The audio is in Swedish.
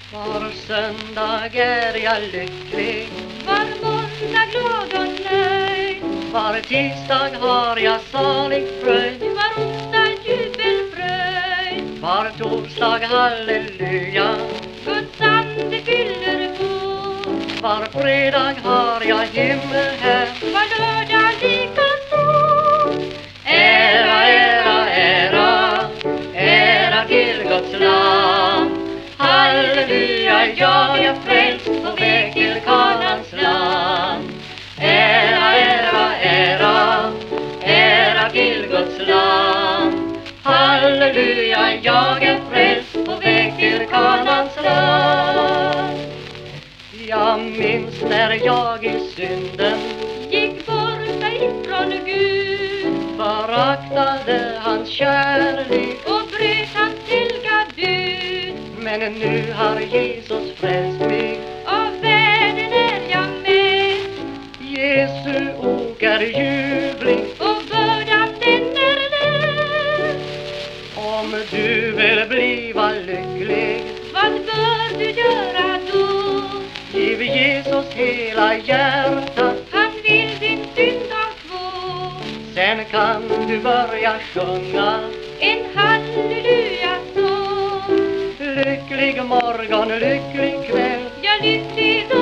Var söndag är jag lycklig, var måndag glad och nöjd, var tisdag har jag salig fröjd, var onsdag jubelfröjd, var torsdag halleluja, Guds ande fyller vår, var fredag har jag himmel här, var lördag likaså. Ära, ära, ära, ära till Guds lam. Halleluja, jag är frälst på väg till Kanans land. Ära, ära, ära, ära till Guds land. Halleluja, jag är frälst på väg till Kanans land. Jag minns när jag i synden Gick bort ifrån Gud föraktade hans kärlek, och bröt hans helga bud. men nu har Jesus frälst mig. Av världen är jag med, Jesu ok är ljuvlig. och bördan den är lätt. Om du vill bliva lycklig, Vad bör du göra då? giv Jesus hela hjärtat. Han vill din synd avtvå. Sen kan du börja sjunga En halleluja-sång. lycklig morgon, lycklig kväll. Ja, lycklig